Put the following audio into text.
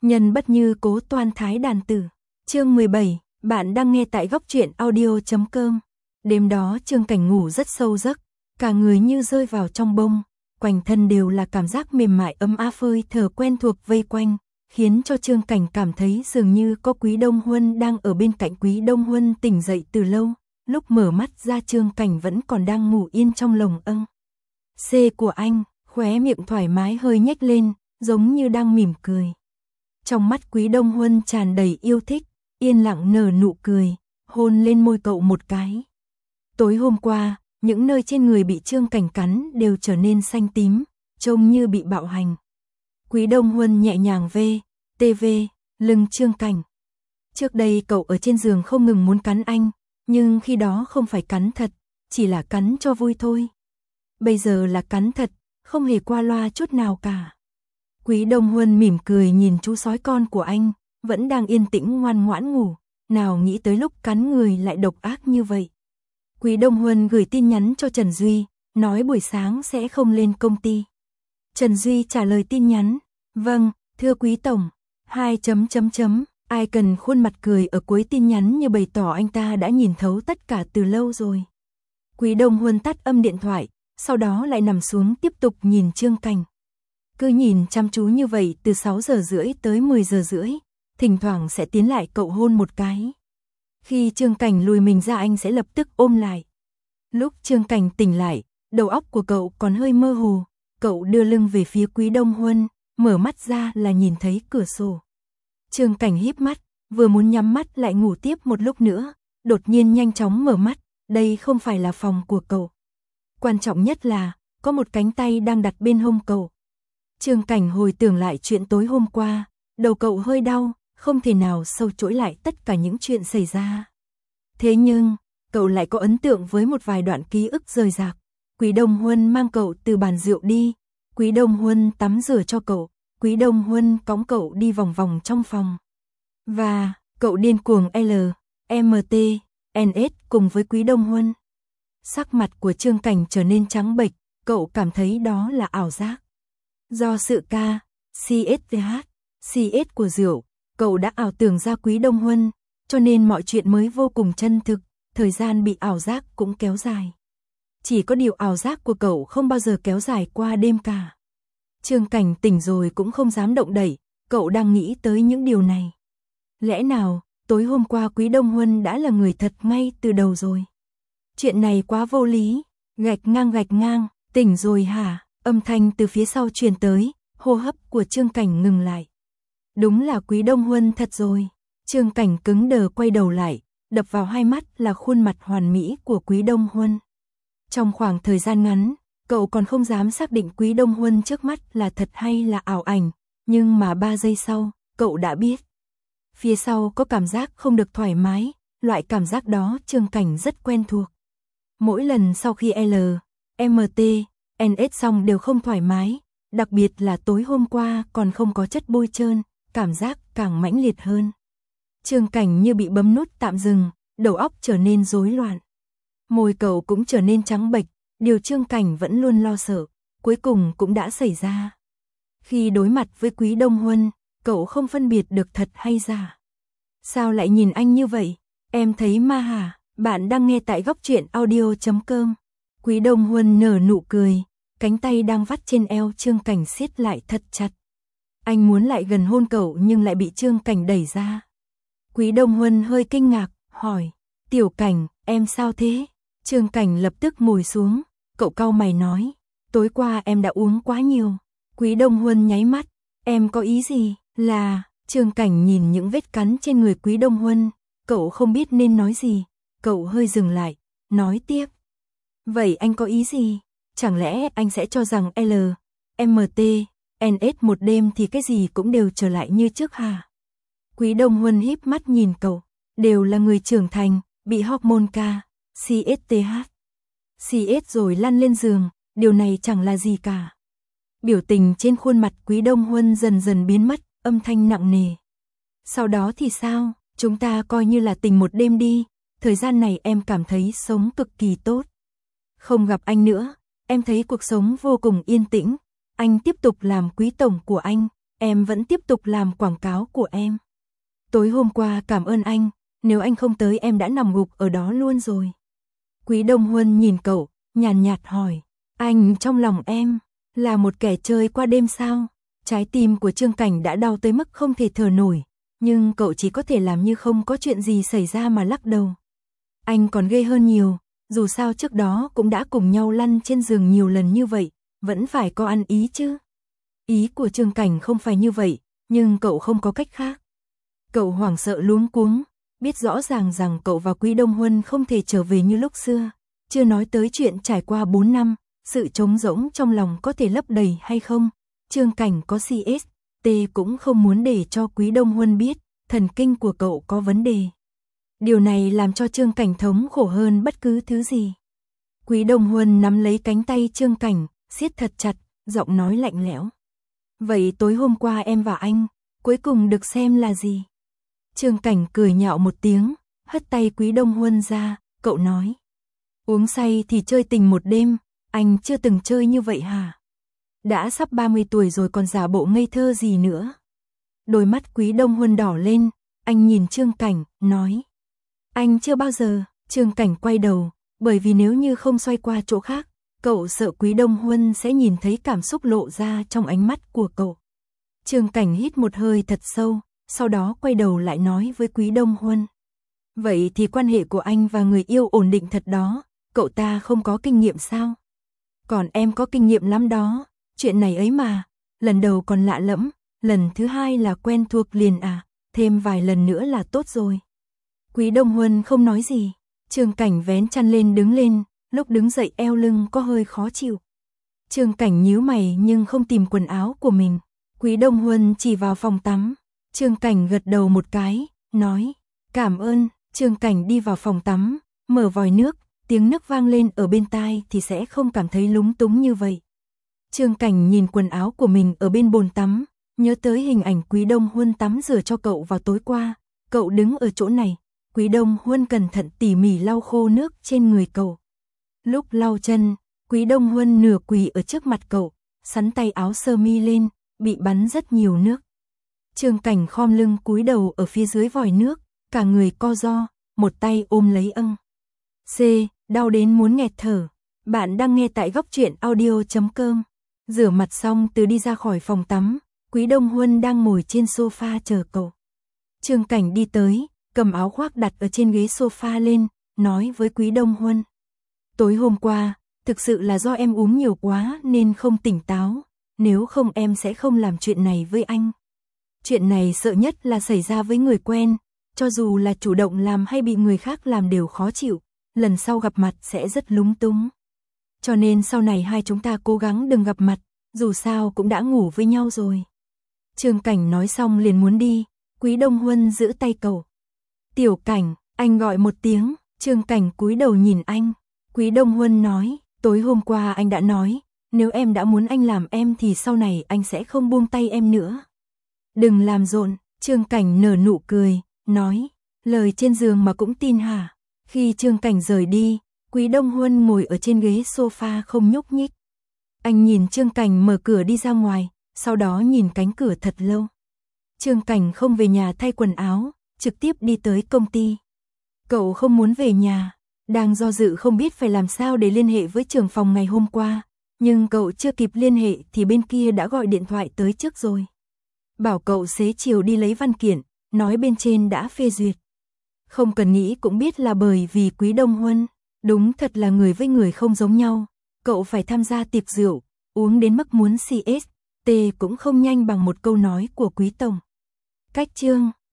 Nhân bất như cố toan thái đàn tử. Chương 17, bạn đang nghe tại góc truyện audio.com. Đêm đó Trương Cảnh ngủ rất sâu giấc, cả người như rơi vào trong bông, quanh thân đều là cảm giác mềm mại ấm áp hơi thở quen thuộc vây quanh, khiến cho Trương Cảnh cảm thấy dường như có Quý Đông Huân đang ở bên cạnh. Quý Đông Huân tỉnh dậy từ lâu, lúc mở mắt ra Trương Cảnh vẫn còn đang ngủ yên trong lồng âng. C của anh, khóe miệng thoải mái hơi nhếch lên, giống như đang mỉm cười. Trong mắt Quý Đông Huân tràn đầy yêu thích, yên lặng nở nụ cười, hôn lên môi cậu một cái. Tối hôm qua, những nơi trên người bị Trương Cảnh cắn đều trở nên xanh tím, trông như bị bạo hành. Quý Đông Huân nhẹ nhàng ve lưng Trương Cảnh. Trước đây cậu ở trên giường không ngừng muốn cắn anh, nhưng khi đó không phải cắn thật, chỉ là cắn cho vui thôi. Bây giờ là cắn thật, không hề qua loa chút nào cả. Quý Đông Huân mỉm cười nhìn chú sói con của anh, vẫn đang yên tĩnh ngoan ngoãn ngủ, nào nghĩ tới lúc cắn người lại độc ác như vậy. Quý Đông Huân gửi tin nhắn cho Trần Duy, nói buổi sáng sẽ không lên công ty. Trần Duy trả lời tin nhắn, vâng, thưa Quý Tổng, icon khuôn mặt cười ở cuối tin nhắn như bày tỏ anh ta đã nhìn thấu tất cả từ lâu rồi. Quý Đông Huân tắt âm điện thoại, sau đó lại nằm xuống tiếp tục nhìn Trương Cảnh. Cứ nhìn chăm chú như vậy từ 6 giờ rưỡi tới 10 giờ rưỡi, thỉnh thoảng sẽ tiến lại cậu hôn một cái. Khi Trương Cảnh lùi mình ra anh sẽ lập tức ôm lại. Lúc Trương Cảnh tỉnh lại, đầu óc của cậu còn hơi mơ hồ, cậu đưa lưng về phía Quý Đông Huân, mở mắt ra là nhìn thấy cửa sổ. Trương Cảnh híp mắt, vừa muốn nhắm mắt lại ngủ tiếp một lúc nữa, đột nhiên nhanh chóng mở mắt, đây không phải là phòng của cậu. Quan trọng nhất là, có một cánh tay đang đặt bên hông cậu. Trương Cảnh hồi tưởng lại chuyện tối hôm qua, đầu cậu hơi đau, không thể nào sâu chuỗi lại tất cả những chuyện xảy ra. Thế nhưng, cậu lại có ấn tượng với một vài đoạn ký ức rời rạc. Quý Đông Huân mang cậu từ bàn rượu đi, Quý Đông Huân tắm rửa cho cậu, Quý Đông Huân cõng cậu đi vòng vòng trong phòng. Và, cậu điên cuồng LMT/NS cùng với Quý Đông Huân. Sắc mặt của Trương Cảnh trở nên trắng bệch, cậu cảm thấy đó là ảo giác. Do sự CS của rượu, cậu đã ảo tưởng ra Quý Đông Huân, cho nên mọi chuyện mới vô cùng chân thực, thời gian bị ảo giác cũng kéo dài. Chỉ có điều ảo giác của cậu không bao giờ kéo dài qua đêm cả. Trương Cảnh tỉnh rồi cũng không dám động đậy, cậu đang nghĩ tới những điều này. Lẽ nào, tối hôm qua Quý Đông Huân đã là người thật ngay từ đầu rồi? Chuyện này quá vô lý, gạch ngang, tỉnh rồi hả? Âm thanh từ phía sau truyền tới, hô hấp của Trương Cảnh ngừng lại. Đúng là Quý Đông Huân thật rồi. Trương Cảnh cứng đờ quay đầu lại, đập vào hai mắt là khuôn mặt hoàn mỹ của Quý Đông Huân. Trong khoảng thời gian ngắn, cậu còn không dám xác định Quý Đông Huân trước mắt là thật hay là ảo ảnh, nhưng mà 3 giây sau, cậu đã biết. Phía sau có cảm giác không được thoải mái, loại cảm giác đó Trương Cảnh rất quen thuộc. Mỗi lần sau khi LMT/NS xong đều không thoải mái, đặc biệt là tối hôm qua còn không có chất bôi trơn, cảm giác càng mãnh liệt hơn. Trương Cảnh như bị bấm nút tạm dừng, đầu óc trở nên rối loạn. Môi cậu cũng trở nên trắng bệch, điều Trương Cảnh vẫn luôn lo sợ, cuối cùng cũng đã xảy ra. Khi đối mặt với Quý Đông Huân, cậu không phân biệt được thật hay giả. Sao lại nhìn anh như vậy? Em thấy ma hả? Bạn đang nghe tại góc truyện audio.com. Quý Đông Huân nở nụ cười, cánh tay đang vắt trên eo Trương Cảnh siết lại thật chặt. Anh muốn lại gần hôn cậu nhưng lại bị Trương Cảnh đẩy ra. Quý Đông Huân hơi kinh ngạc, hỏi, Tiểu Cảnh, em sao thế? Trương Cảnh lập tức ngồi xuống, cậu cau mày nói, tối qua em đã uống quá nhiều. Quý Đông Huân nháy mắt, em có ý gì? Là, Trương Cảnh nhìn những vết cắn trên người Quý Đông Huân, cậu không biết nên nói gì, cậu hơi dừng lại, nói tiếp. Vậy anh có ý gì? Chẳng lẽ anh sẽ cho rằng LMT/NS một đêm thì cái gì cũng đều trở lại như trước hả? Quý Đông Huân híp mắt nhìn cậu, đều là người trưởng thành, bị hormone CS rồi lăn lên giường, điều này chẳng là gì cả. Biểu tình trên khuôn mặt Quý Đông Huân dần dần biến mất, âm thanh nặng nề. Sau đó thì sao? Chúng ta coi như là tình một đêm đi, thời gian này em cảm thấy sống cực kỳ tốt. Không gặp anh nữa, em thấy cuộc sống vô cùng yên tĩnh, anh tiếp tục làm quý tổng của anh, em vẫn tiếp tục làm quảng cáo của em. Tối hôm qua cảm ơn anh, nếu anh không tới em đã nằm gục ở đó luôn rồi. Quý Đông Huân nhìn cậu, nhàn nhạt hỏi, anh trong lòng em là một kẻ chơi qua đêm sao? Trái tim của Trương Cảnh đã đau tới mức không thể thở nổi, nhưng cậu chỉ có thể làm như không có chuyện gì xảy ra mà lắc đầu. Anh còn ghê hơn nhiều, dù sao trước đó cũng đã cùng nhau lăn trên giường nhiều lần như vậy, vẫn phải có ăn ý chứ. Ý của Trương Cảnh không phải như vậy, nhưng cậu không có cách khác. Cậu hoảng sợ luống cuống, biết rõ ràng rằng cậu và Quý Đông Huân không thể trở về như lúc xưa, chưa nói tới chuyện trải qua 4 năm, sự trống rỗng trong lòng có thể lấp đầy hay không. Trương Cảnh có CST cũng không muốn để cho Quý Đông Huân biết, thần kinh của cậu có vấn đề. Điều này làm cho Trương Cảnh thống khổ hơn bất cứ thứ gì. Quý Đông Huân nắm lấy cánh tay Trương Cảnh, siết thật chặt, giọng nói lạnh lẽo. Vậy tối hôm qua em và anh, cuối cùng được xem là gì? Trương Cảnh cười nhạo một tiếng, hất tay Quý Đông Huân ra, cậu nói. Uống say thì chơi tình một đêm, anh chưa từng chơi như vậy hả? Đã sắp 30 tuổi rồi còn giả bộ ngây thơ gì nữa? Đôi mắt Quý Đông Huân đỏ lên, anh nhìn Trương Cảnh, nói. Anh chưa bao giờ. Trương Cảnh quay đầu, bởi vì nếu như không xoay qua chỗ khác, cậu sợ Quý Đông Huân sẽ nhìn thấy cảm xúc lộ ra trong ánh mắt của cậu. Trương Cảnh hít một hơi thật sâu, sau đó quay đầu lại nói với Quý Đông Huân. Vậy thì quan hệ của anh và người yêu ổn định thật đó, cậu ta không có kinh nghiệm sao? Còn em có kinh nghiệm lắm đó, chuyện này ấy mà, lần đầu còn lạ lẫm, lần thứ hai là quen thuộc liền à, thêm vài lần nữa là tốt rồi. Quý Đông Huân không nói gì, Trương Cảnh vén chăn lên đứng lên, lúc đứng dậy eo lưng có hơi khó chịu. Trương Cảnh nhíu mày nhưng không tìm quần áo của mình. Quý Đông Huân chỉ vào phòng tắm. Trương Cảnh gật đầu một cái, nói, cảm ơn. Trương Cảnh đi vào phòng tắm, mở vòi nước, tiếng nước vang lên ở bên tai thì sẽ không cảm thấy lúng túng như vậy. Trương Cảnh nhìn quần áo của mình ở bên bồn tắm, nhớ tới hình ảnh Quý Đông Huân tắm rửa cho cậu vào tối qua. Cậu đứng ở chỗ này, Quý Đông Huân cẩn thận tỉ mỉ lau khô nước trên người cậu. Lúc lau chân, Quý Đông Huân nửa quỳ ở trước mặt cậu, sắn tay áo sơ mi lên, bị bắn rất nhiều nước. Trương Cảnh khom lưng cúi đầu ở phía dưới vòi nước, cả người co ro, một tay ôm lấy C, đau đến muốn nghẹt thở. Bạn đang nghe tại góc truyện audio.com. Rửa mặt xong từ đi ra khỏi phòng tắm, Quý Đông Huân đang ngồi trên sofa chờ cậu. Trương Cảnh đi tới, cầm áo khoác đặt ở trên ghế sofa lên, nói với Quý Đông Huân. Tối hôm qua, thực sự là do em uống nhiều quá nên không tỉnh táo, nếu không em sẽ không làm chuyện này với anh. Chuyện này sợ nhất là xảy ra với người quen, cho dù là chủ động làm hay bị người khác làm đều khó chịu, lần sau gặp mặt sẽ rất lúng túng. Cho nên sau này hai chúng ta cố gắng đừng gặp mặt, dù sao cũng đã ngủ với nhau rồi. Trương Cảnh nói xong liền muốn đi, Quý Đông Huân giữ tay cậu. Tiểu Cảnh, anh gọi một tiếng. Trương Cảnh cúi đầu nhìn anh. Quý Đông Huân nói, tối hôm qua anh đã nói, nếu em đã muốn anh làm em thì sau này anh sẽ không buông tay em nữa. Đừng làm rộn. Trương Cảnh nở nụ cười, nói, lời trên giường mà cũng tin hả? Khi Trương Cảnh rời đi, Quý Đông Huân ngồi ở trên ghế sofa không nhúc nhích. Anh nhìn Trương Cảnh mở cửa đi ra ngoài, sau đó nhìn cánh cửa thật lâu. Trương Cảnh không về nhà thay quần áo, trực tiếp đi tới công ty. Cậu không muốn về nhà, đang do dự không biết phải làm sao để liên hệ với trưởng phòng ngày hôm qua, nhưng cậu chưa kịp liên hệ thì bên kia đã gọi điện thoại tới trước rồi. Bảo cậu xế chiều đi lấy văn kiện, nói bên trên đã phê duyệt. Không cần nghĩ cũng biết là bởi vì Quý Đông Huân, đúng thật là người với người không giống nhau. Cậu phải tham gia tiệc rượu, uống đến mức muốn CST cũng không nhanh bằng một câu nói của Quý Tổng. Cách chương